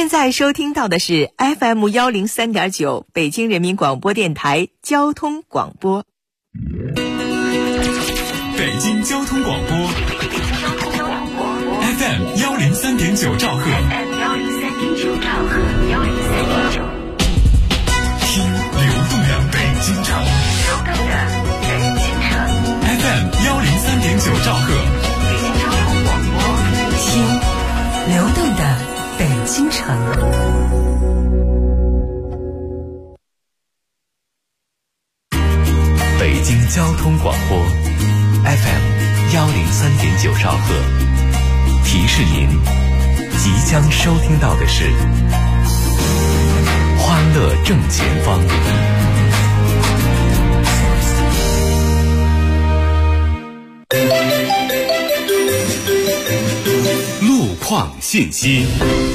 现在收听到的是 FM103.9 北京人民广播电台交通广播。 北京交通广播 FM103.9 兆赫，听流动的北京城FM103.9 兆赫， 听流动的北京城。 北京交通广播 FM103.9 兆赫，提示您即将收听到的是欢乐正前方。路况信息。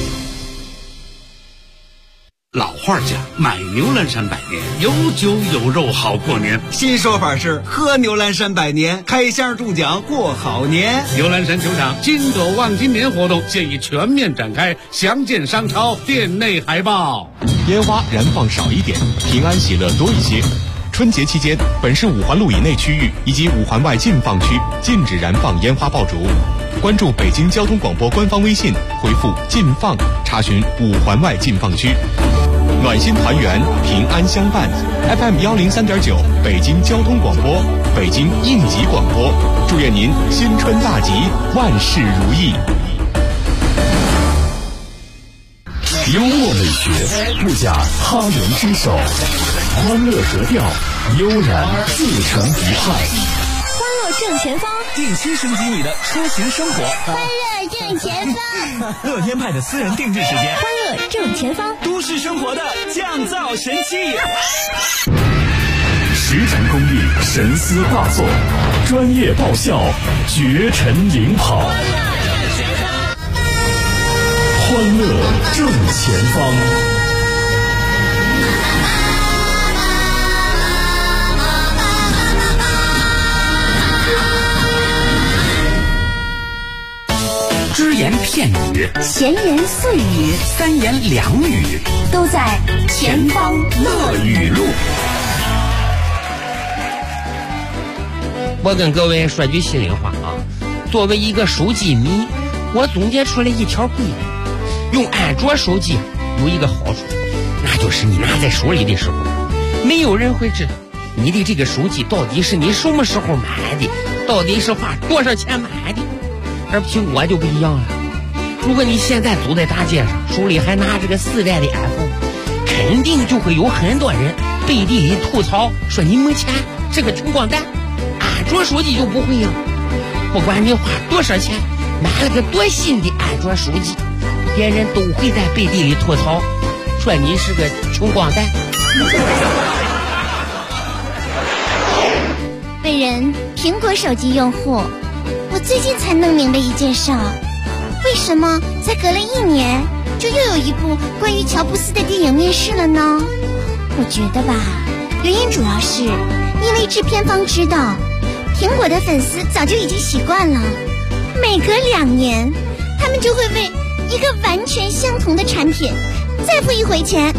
老话讲，买牛栏山百年，有酒有肉好过年。 新说法是喝牛栏山百年，开箱中奖过好年。 牛栏山球场金狗望金年活动现已全面展开，详见商超店内海报。 烟花燃放少一点，平安喜乐多一些。春节期间，本市5环路以内区域以及5环外禁放区禁止燃放烟花爆竹。关注北京交通广播官方微信，回复“禁放”查询5环外禁放区。暖心团圆，平安相伴。FM103.9 北京交通广播，北京应急广播，祝愿您新春大吉，万事如意。 幽默美学，不假他人之手，欢乐格调，悠然自成一派。 欢乐正前方， 定期升级你的出行生活。 欢乐正前方， 乐天派的私人定制时间。 欢乐正前方， 都市生活的降噪神器。 实战工艺，神思大作，专业爆笑，绝尘领跑。欢乐正前方。 只言片语， 闲言碎语， 三言两语， 都在前方乐语录。我跟各位说句心里话啊，作为一个手机迷，我总结出来一条规律：用安卓手机有一个好处，那就是你拿在手里的时候，没有人会知道你的这个手机到底是你什么时候买的，到底是花多少钱买的。而苹果就不一样了，如果你现在走在大街上，手里还拿着个4代的 iPhone， 肯定就会有很多人背地里吐槽说你没钱，是个穷光蛋。安卓手机就不会呀，不管你花多少钱买了个多新的安卓手机，别人都会在背地里吐槽说你是个穷光蛋。 本人苹果手机用户，我最近才弄明白一件事儿，为什么才隔了1年就又有一部关于乔布斯的电影面世了呢？我觉得吧，原因主要是因为制片方知道苹果的粉丝早就已经习惯了，每隔2年他们就会为一个完全相同的产品再付1回钱。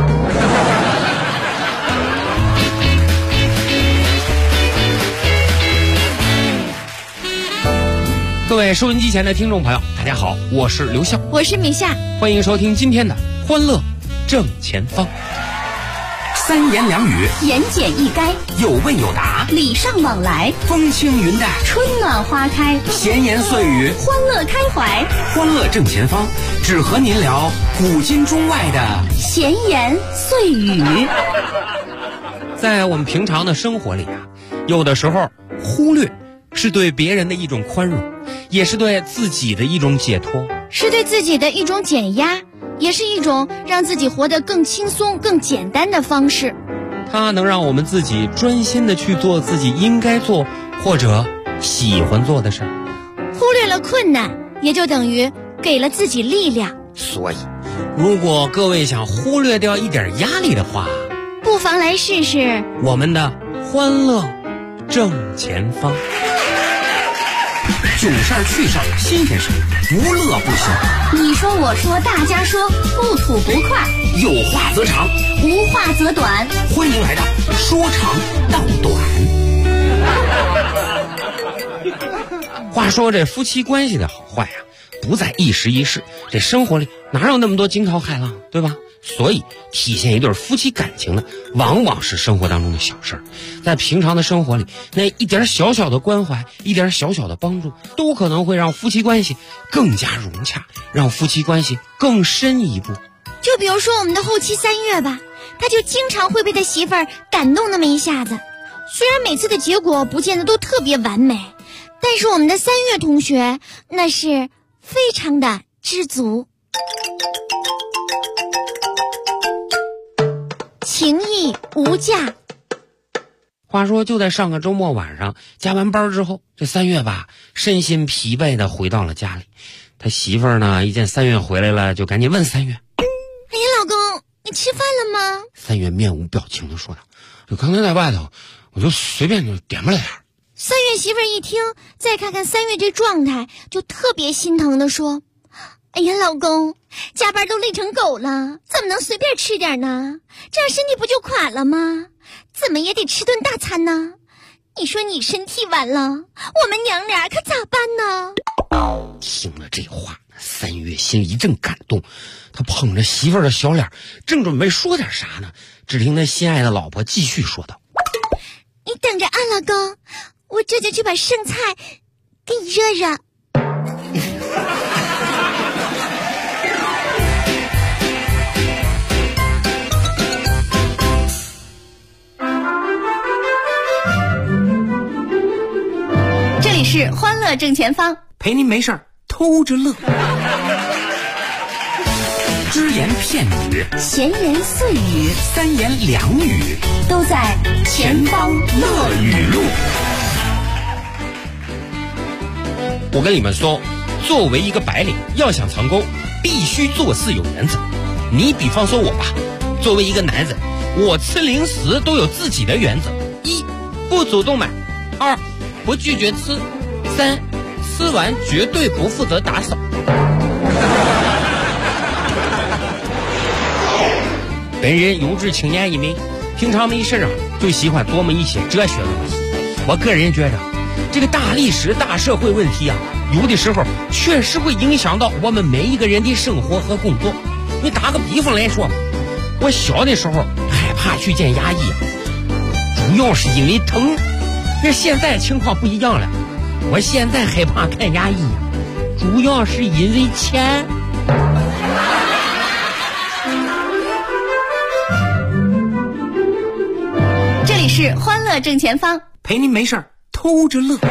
各位收音机前的听众朋友，大家好，我是刘笑， 我是米夏， 欢迎收听今天的欢乐正前方。三言两语， 言简意赅， 有问有答， 礼尚往来， 风轻云淡， 春暖花开， 闲言碎语， 欢乐开怀。 欢乐正前方，只和您聊古今中外的闲言碎语。 在我们平常的生活里啊，有的时候忽略是对别人的一种宽容，也是对自己的一种解脱， 是对自己的一种减压，也是一种让自己活得更轻松更简单的方式。 它能让我们自己专心的去做自己应该做或者喜欢做的事儿。 忽略了困难，也就等于给了自己力量。 所以如果各位想忽略掉一点压力的话， 不妨来试试我们的欢乐正前方。 囧事儿、趣事儿、新鲜事儿，不乐不行。 你说我说大家说，不吐不快， 有话则长， 无话则短。 欢迎来到说长道短。 话说这夫妻关系的好坏啊，不在一时一世，这生活里哪有那么多惊涛骇浪，对吧？所以体现一对夫妻感情的，往往是生活当中的小事儿。在平常的生活里，那一点小小的关怀，一点小小的帮助，都可能会让夫妻关系更加融洽，让夫妻关系更深一步。 就比如说我们的后期3月吧，他就经常会被他媳妇儿感动那么一下子。虽然每次的结果不见得都特别完美，但是我们的3月同学那是非常的知足。情义无价。 话说就在上个周末晚上，加完班之后，这3月吧身心疲惫的回到了家里。他媳妇儿呢一见3月回来了，就赶紧问3月： 哎呀，老公，你吃饭了吗 ？3月面无表情的说道：就刚才在外头，我就随便就点吧了点。 3月媳妇儿一听，再看看3月这状态，就特别心疼的说：哎呀，老公，加班都累成狗了，怎么能随便吃点呢？这样身体不就垮了吗？怎么也得吃顿大餐呢。你说你身体完了，我们娘俩可咋办呢？ 听了这话，3月心里一阵感动，他捧着媳妇儿的小脸，正准备说点啥呢，只听他心爱的老婆继续说道： 你等着啊，老公，我这就去把剩菜给你热热。 这里是欢乐正前方， 陪您没事儿偷着乐。只言片语， 闲言碎语， 三言两语， 都在前方乐语录。 我跟你们说，作为一个白领，要想成功，必须做事有原则。你比方说我吧，作为一个男人，我吃零食都有自己的原则：一，不主动买；二，不拒绝吃；三，吃完绝对不负责打扫。本人有志青年一名，平常没事就喜欢琢磨一些哲学问题。我个人觉得，这个大历史、大社会问题啊，有的时候确实会影响到我们每一个人的生活和工作。你打个比方来说嘛，我小的时候害怕去见牙医啊，主要是因为疼。那现在情况不一样了，我现在害怕看牙医啊，主要是因为钱。 这里是欢乐正前方， 陪您没事儿偷着乐。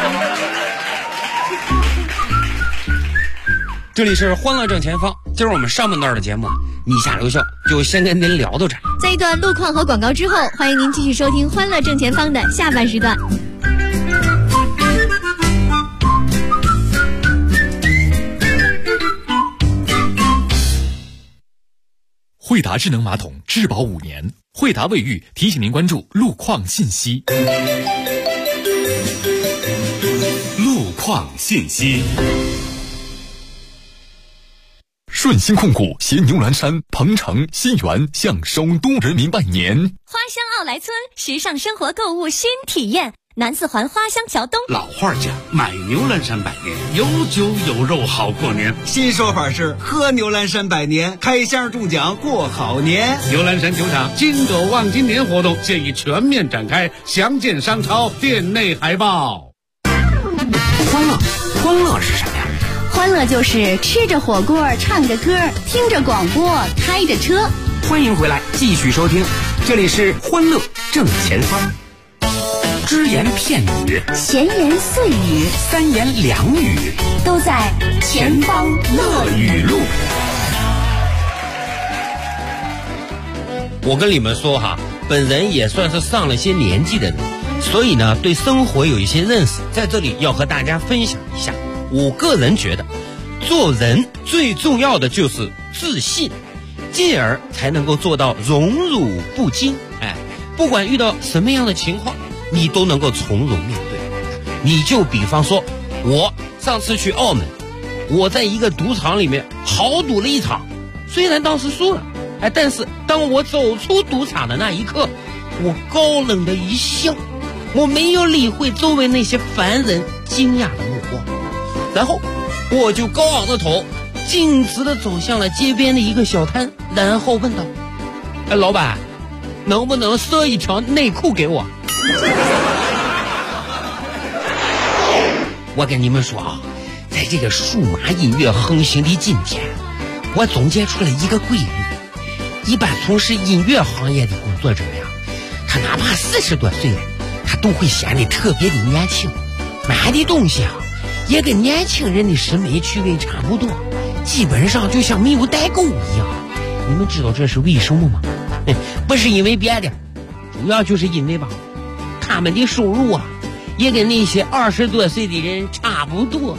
这里是欢乐正前方，今儿我们上半段的节目你下留笑就先跟您聊到这儿。 在一段路况和广告之后，欢迎您继续收听欢乐正前方的下半时段。 惠达智能马桶质保5年，惠达卫浴提醒您关注路况信息。路况信息。顺鑫控股携牛栏山、鹏城、新源向首都人民拜年。 花乡奥莱村时尚生活购物新体验，南四环花乡桥东。 老话讲，买牛栏山百年，有酒有肉好过年。 新说法是喝牛栏山百年，开箱中奖过好年。 牛栏山酒厂金狗望今年活动现已全面展开，详见商超店内海报。 欢乐是什么呀？ 欢乐就是吃着火锅，唱着歌，听着广播，开着车。 欢迎回来，继续收听，这里是欢乐正前方。只言片语， 闲言碎语， 三言两语， 都在前方乐语录。 我跟你们说哈，本人也算是上了些年纪的人，所以呢，对生活有一些认识，在这里要和大家分享一下。我个人觉得，做人最重要的就是自信，进而才能够做到荣辱不惊。不管遇到什么样的情况，你都能够从容面对。你就比方说， 我上次去澳门，我在一个赌场里面豪赌了一场，虽然当时输了，但是当我走出赌场的那一刻，我高冷的一笑，我没有理会周围那些凡人惊讶的目光，然后我就高昂着头，径直的走向了街边的一个小摊，然后问道：老板，能不能赊一条内裤给我？我跟你们说啊，在这个数码音乐横行的今天，我总结出了一个规律：一般从事音乐行业的工作者呀，他哪怕40多岁了，他都会显得特别的年轻，买的东西啊也跟年轻人的审美趣味差不多，基本上就像没有代购一样。你们知道这是为什么吗？不是因为别的，主要就是因为吧，他们的收入啊也跟那些20多岁的人差不多。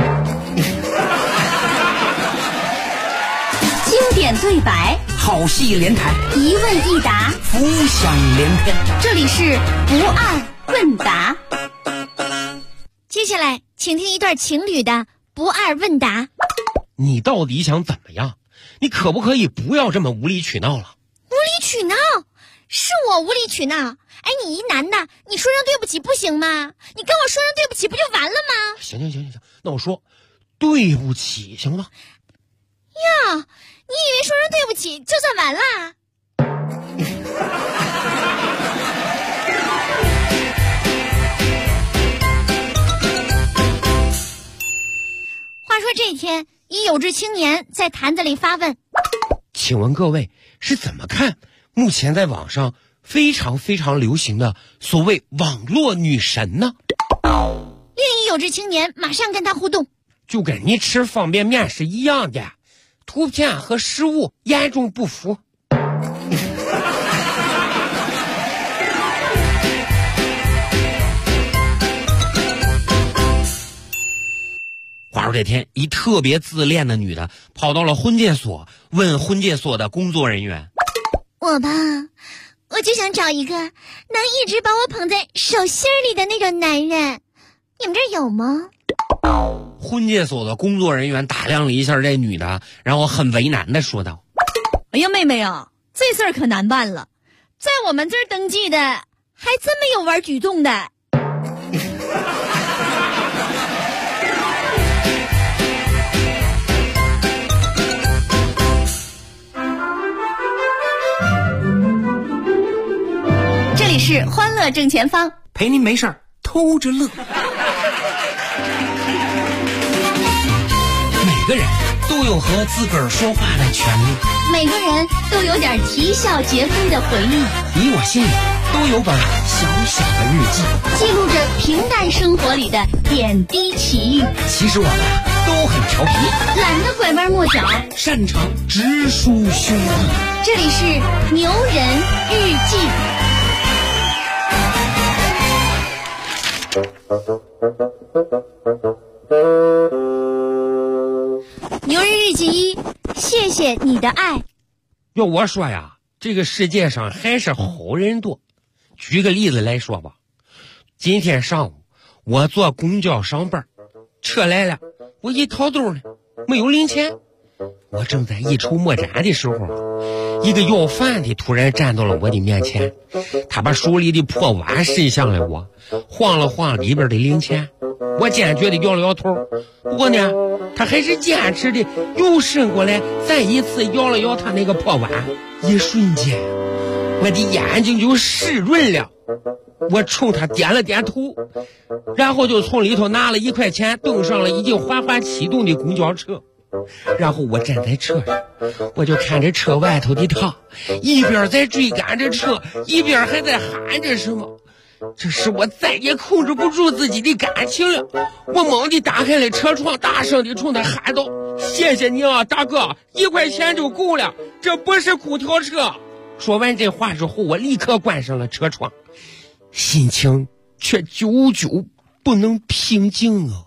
经典对白， 好戏连台， 一问一答， 浮想联翩。 这里是不二问答。 接下来请听一段情侣的不二问答。 你到底想怎么样？你可不可以不要这么无理取闹了？ 无理取闹？是我无理取闹？哎，你一男的，你说声对不起不行吗？你跟我说声对不起不就完了吗？ 行，那我说对不起行吗？ 呀，你以为说声对不起就算完了？话说这天，一有志青年在坛子里发问： 请问各位是怎么看目前在网上非常流行的所谓网络女神呢？ 另一有志青年马上跟他互动： 就跟你吃方便面是一样的，图片和实物严重不符。话说这天，一特别自恋的女的跑到了婚介所，问婚介所的工作人员： 我就想找一个能一直把我捧在手心里的那种男人，你们这儿有吗？ 婚介所的工作人员打量了一下这女的，然后很为难的说道： 哎呀，妹妹啊，这事儿可难办了，在我们这儿登记的还真没有玩举重的。这里是欢乐正前方， 陪您没事儿偷着乐。 每个人都有和自个儿说话的权利， 每个人都有点啼笑皆非的回忆， 你我心里都有本小小的日记， 记录着平淡生活里的点滴奇遇。 其实我们都很调皮， 懒得拐弯抹角， 擅长直抒胸臆。 这里是牛人日记。 牛人日记1，谢谢你的爱。 要我说呀，这个世界上还是好人多。举个例子来说吧，今天上午我坐公交上班，车来了，我一掏兜呢，没有零钱。我正在一筹莫展的时候，一个要饭的突然站到了我的面前，他把手里的破碗伸向了我，晃了晃里边的零钱。我坚决的摇了摇头，不过呢，他还是坚持的又伸过来，再一次摇了摇他那个破碗。一瞬间，我的眼睛就湿润了。我冲他点了点头，然后就从里头拿了1块钱，登上了已经缓缓启动的公交车。然后我站在车上，我就看着车外头的他，一边在追赶着车，一边还在喊着什么。这时我再也控制不住自己的感情了，我猛地打开了车窗，大声地冲他喊道：谢谢你啊，大哥，1块钱就够了，这不是空调车。说完这话之后，我立刻关上了车窗，心情却久久不能平静啊。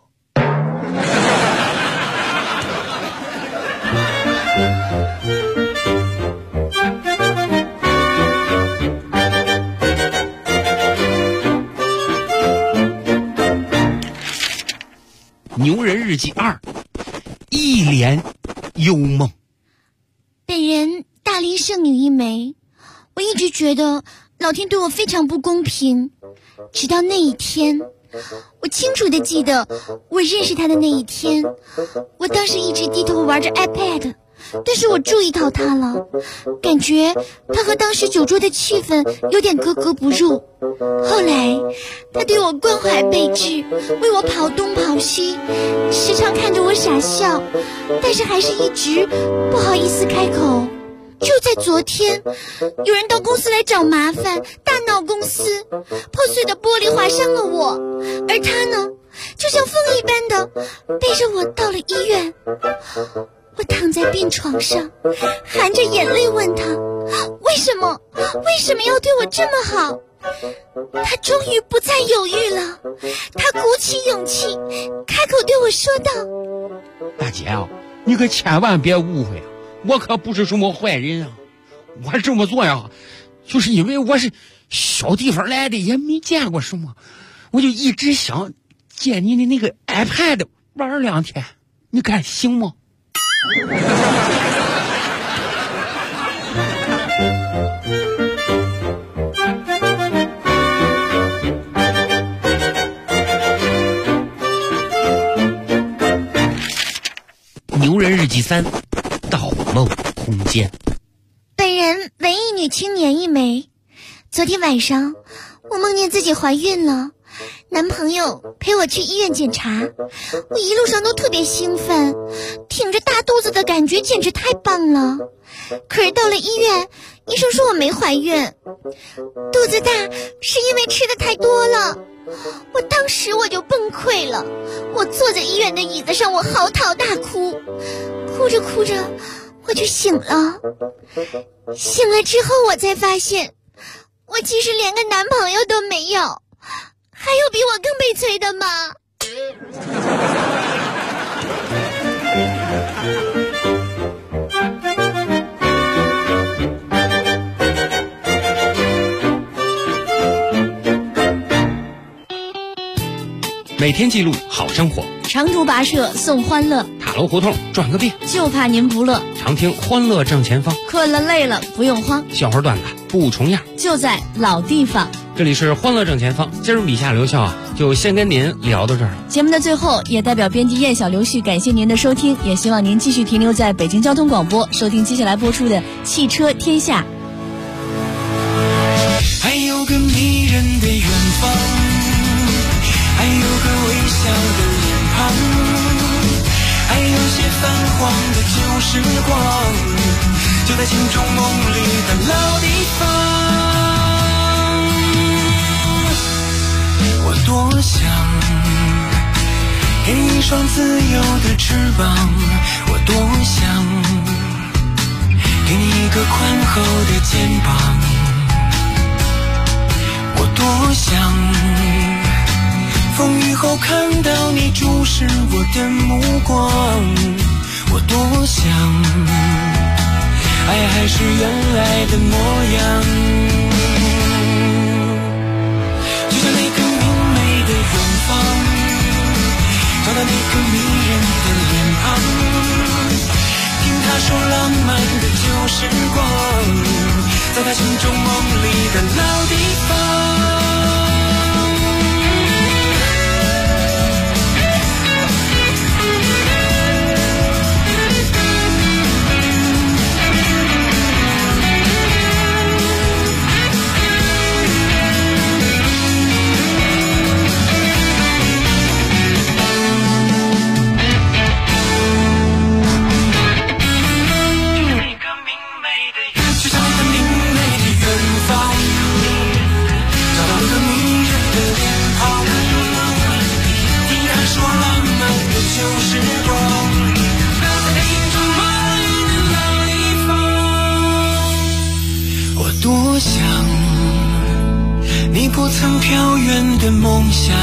牛人日记2，一帘幽梦。 本人大龄剩女一枚，我一直觉得老天对我非常不公平，直到那一天，我清楚地记得我认识他的那一天，我当时一直低头玩着 iPad， 但是我注意到他了，感觉他和当时酒桌的气氛有点格格不入。后来他对我关怀备至，为我跑东跑西，时常看着我傻笑，但是还是一直不好意思开口。就在昨天，有人到公司来找麻烦，大闹公司，破碎的玻璃划伤了我，而他呢，就像风一般的背着我到了医院。我躺在病床上，含着眼泪问他，为什么要对我这么好？他终于不再犹豫了，他鼓起勇气开口对我说道： 大姐啊，你可千万别误会啊，我可不是什么坏人啊，我这么做呀，就是因为我是小地方来的，也没见过什么，我就一直想借你的那个 iPad 玩2天，你看行吗？牛人日记3，盗梦空间。 本人文艺女青年一枚，昨天晚上我梦见自己怀孕了，男朋友陪我去医院检查，我一路上都特别兴奋，挺着大肚子的感觉简直太棒了。可是到了医院，医生说我没怀孕，肚子大是因为吃的太多了。我当时我就崩溃了，我坐在医院的椅子上，我嚎啕大哭，哭着哭着我就醒了。醒了之后我才发现，我其实连个男朋友都没有。还有比我更悲催的吗？ 每天记录好生活， 长途跋涉送欢乐， 塔楼胡同转个遍， 就怕您不乐。 常听欢乐正前方， 困了累了不用慌， 笑话段子不重样， 就在老地方。 这里是欢乐正前方，今儿以下刘笑啊，就先跟您聊到这儿了。 节目的最后，也代表编辑燕小刘旭感谢您的收听，也希望您继续停留在北京交通广播，收听接下来播出的《汽车天下》。 还有个迷人的远方，还有个微笑的脸庞，还有些泛黄的旧时光，就在心中梦里的老地方。我多想给你一双自由的翅膀，我多想给你一个宽厚的肩膀，我多想风雨后看到你注视我的目光，我多想爱还是原来的模样，就像那个明媚的远方，找到那个迷人的脸庞，听他说浪漫的旧时光，在他心中梦里的老地方。多想你不曾飘远的梦想，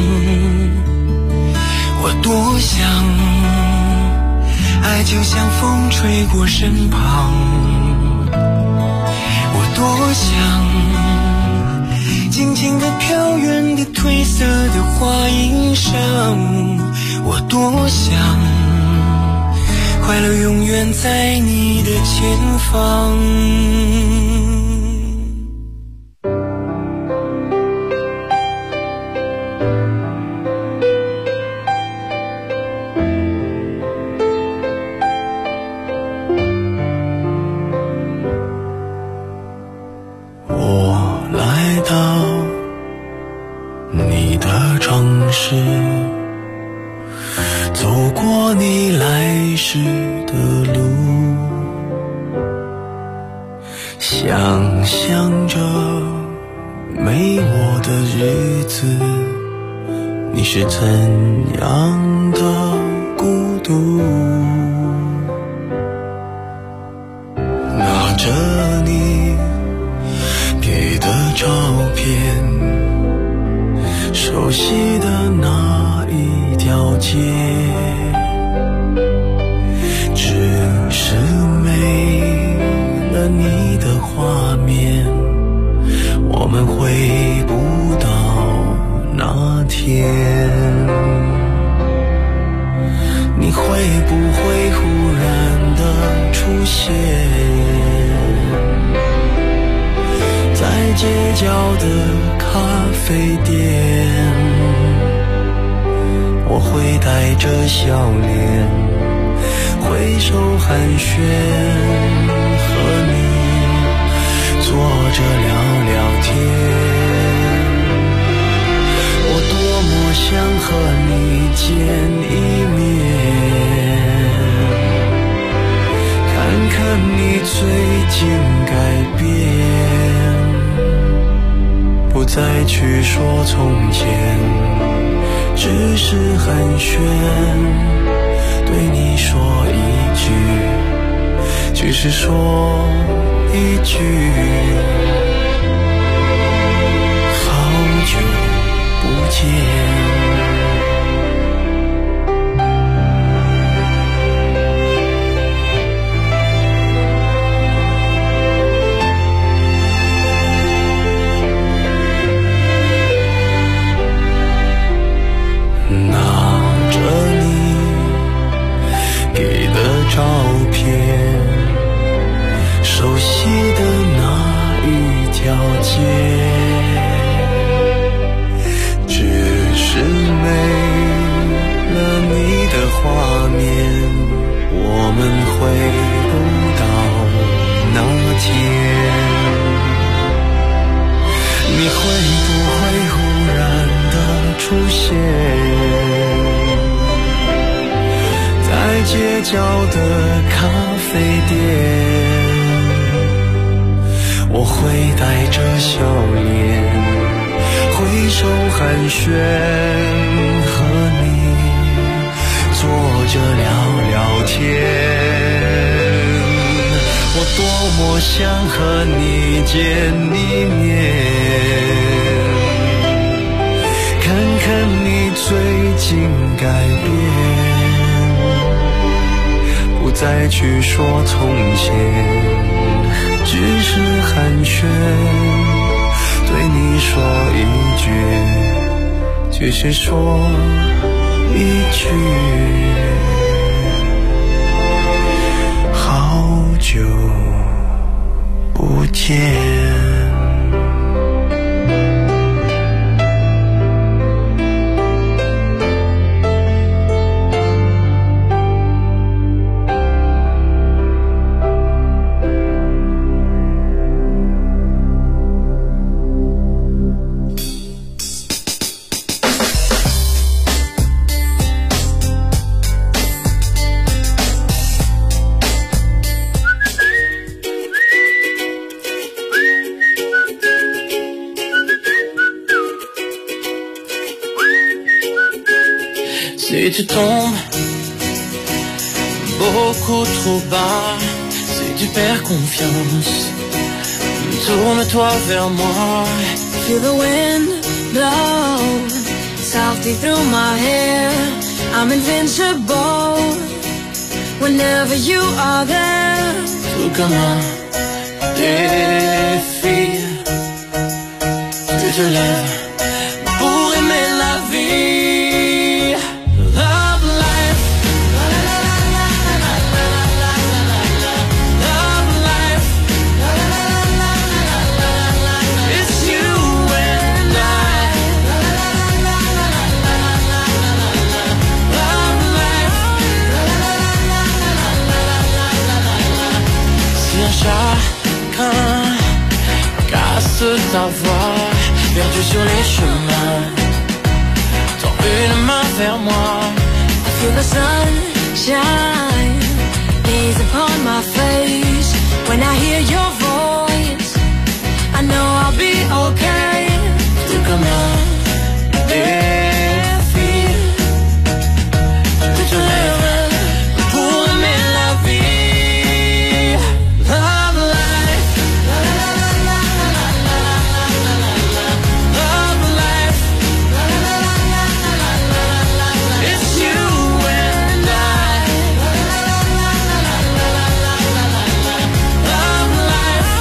我多想爱就像风吹过身旁，我多想静静地飘远的褪色的花衣裳， 我多想快乐永远在你的前方。我来到你的城市，走过你来时的路，想象着没我的日子，你是怎样的孤独。拿着你给的照片，熟悉的那一条街，只是没了你的画面，我们回不到那天。你会不会忽然的出现在街角的咖啡店？我会带着笑脸挥手寒暄，和你坐着聊聊天。我多么想和你见一面，看看你最近改变，不再去说从前，只是寒暄，对你说一句，只是说一句，好久不见。照片，熟悉的那一条街，只是没了你的画面，我们回不到那天。你会不会忽然的出现在街角的咖啡店？我会带着笑脸挥手寒暄，和你坐着聊聊天。我多么想和你见一面，看看你最近改变，不再去说从前，只是寒暄，对你说一句，只是说一句，好久不见。Si tu tombes beaucoup trop bas, si tu perds confiance, tourne-toi vers moi. Feel the wind blow softly through my hair. I'm invincible whenever you are there. Tout comme un défi, tu te lèves pour aimer la vie. savoir, perdu sur les chemins. Tends une main vers moi. I feel the sunshine gaze upon my face. When I hear your voice, I know I'll be okay. Tout comme un défi, que je rêve pour aimer la vie. Love life, love life. It's you and I. Love life.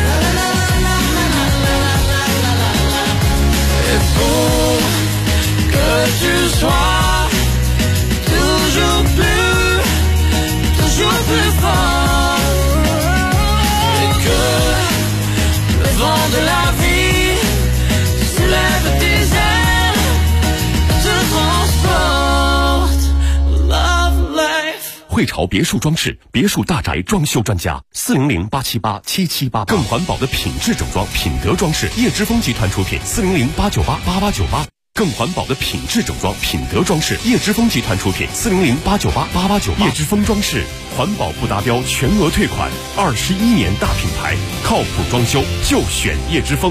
Il faut que tu sois toujours plus fort, et que le vent de la vie soulève tes ailes, te transporte. Love life. 汇潮别墅装饰，别墅大宅装修专家，400-878-7788。更环保的品质整装，品德装饰，叶之峰集团出品，400-898-8898。更环保的品质整装，品德装饰，叶之峰集团出品，400-898-8898。叶之峰装饰，环保不达标全额退款，21年大品牌，靠谱装修就选叶之峰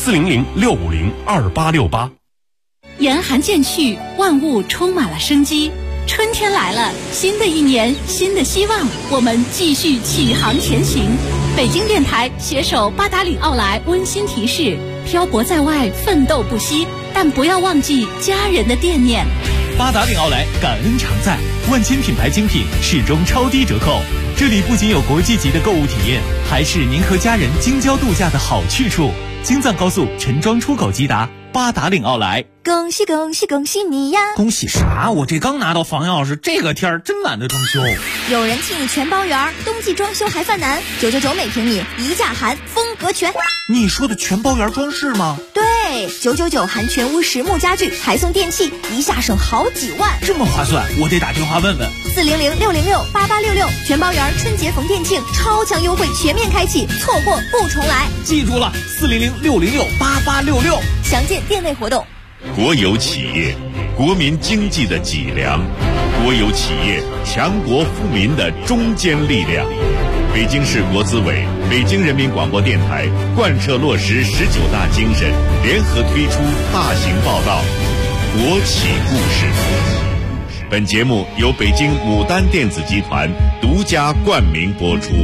，400-650-2868。 严寒渐去，万物充满了生机。春天来了，新的一年，新的希望，我们继续启航前行。北京电台携手八达岭奥莱温馨提示：漂泊在外，奋斗不息，但不要忘记家人的惦念。 八达岭奥莱感恩常在，万千品牌精品始终超低折扣。这里不仅有国际级的购物体验，还是您和家人京郊度假的好去处。京藏高速陈庄出口即达，八达岭奥莱。 恭喜恭喜恭喜你呀！ 恭喜啥？我这刚拿到房钥匙，这个天儿真懒得装修。 有人替你全包圆，冬季装修还犯难，999每平米，一价含，风格全。 你说的全包圆装饰吗？ 对，999含全屋实木家具，还送电器，一下省好几万， 这么划算，我得打电话问问。 400-606-8866，全包圆春节逢店庆，超强优惠全面开启，错过不重来。 记住了，400-606-8866， 详见店内活动。 国有企业，国民经济的脊梁；国有企业，强国富民的中坚力量。北京市国资委、北京人民广播电台贯彻落实19大精神，联合推出大型报道《国企故事》。本节目由北京牡丹电子集团独家冠名播出。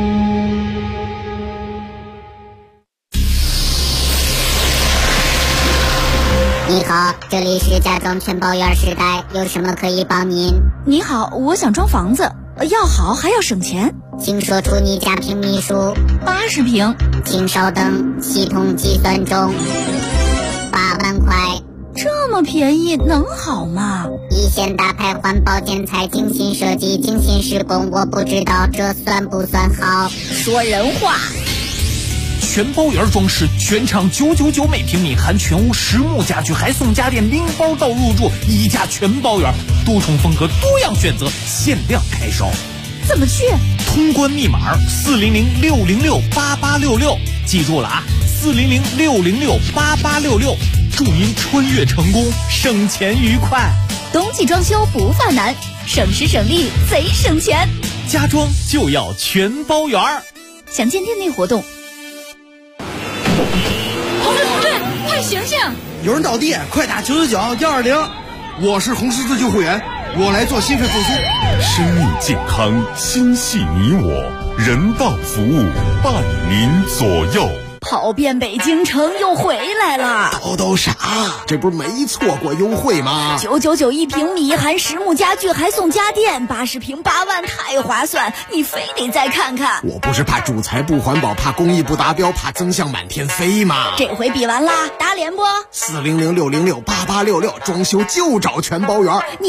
你好，这里是家装全包圆时代，有什么可以帮您？ 你好，我想装房子，要好还要省钱， 请说出你家平米数。 80平。 请稍等，系统计算中。8万块。 这么便宜能好吗？ 一线大牌环保建材，精心设计，精心施工，我不知道这算不算好。 说人话。 全包圆装饰，全场999每平米，含全屋实木家具，还送家电拎包到入住，一价全包圆，多重风格，多样选择，限量开烧。 怎么去？ 通关密码400-606-8866，记住了啊，400-606-8866，祝您穿越成功，省钱愉快。 冬季装修不犯难，省时省力贼省钱， 家装就要全包圆。 详见店内活动。 红队，快醒醒！ 有人倒地，快打999-120。我是红十字救护员，我来做心肺复苏。 生命健康，心系你我，人道服务伴您左右。 跑遍北京城又回来了， 都啥？这不是没错过优惠吗 ？999一平米，含实木家具，还送家电，80平8万，太划算！你非得再看看。 我不是怕主材不环保，怕工艺不达标，怕增项满天飞吗？ 这回比完啦，打脸不？ 400-606-8866，装修就找全包圆。